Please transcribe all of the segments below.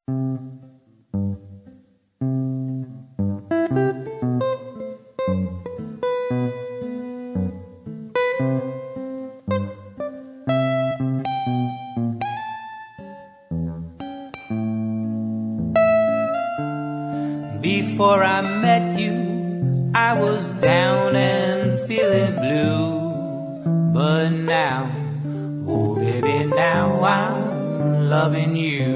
Before I met you, I was down and feeling blue. But now, oh baby, now I'm loving you.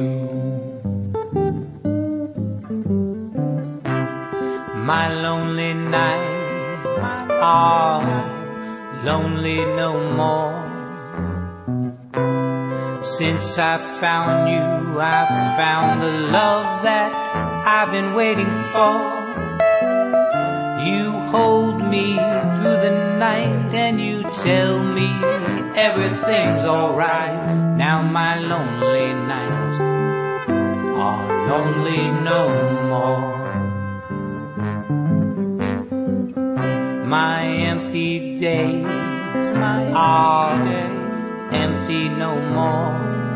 My lonely nights are lonely no more. Since I found you, I found the love that I've been waiting for. You hold me through the night and you tell me everything's alright. Now my lonely nights are lonely no more. My empty days are empty no more.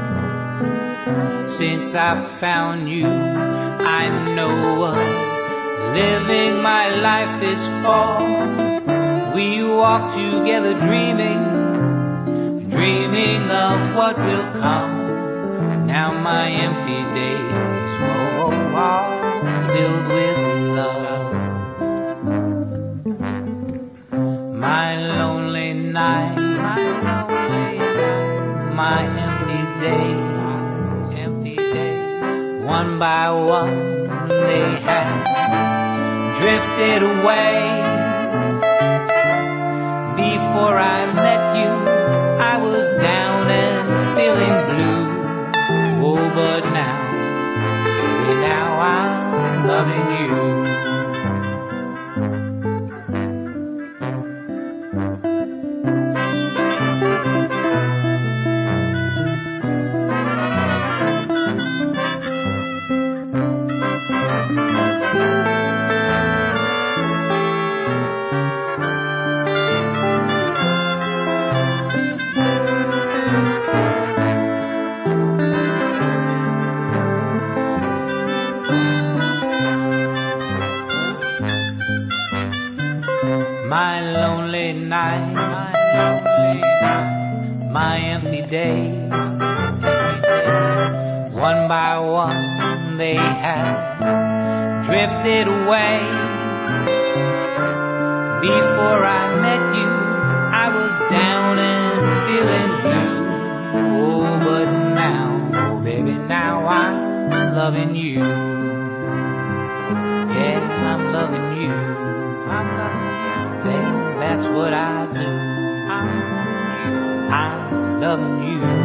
Since I found you, I know what living my life is for. We walk together dreaming of what will come. Now my empty days are filled with love. My lonely night, my empty days, one by one they have drifted away. Before I met you, I was down and feeling blue. Oh, but now, baby, now I'm loving you. My lonely night, my empty days, one by one they have drifted away. Before I met you, I was down and feeling blue. Oh, but now, oh baby, now I'm loving you. Yeah, I'm loving you. I'm loving you. Baby, that's what I do. I'm loving you.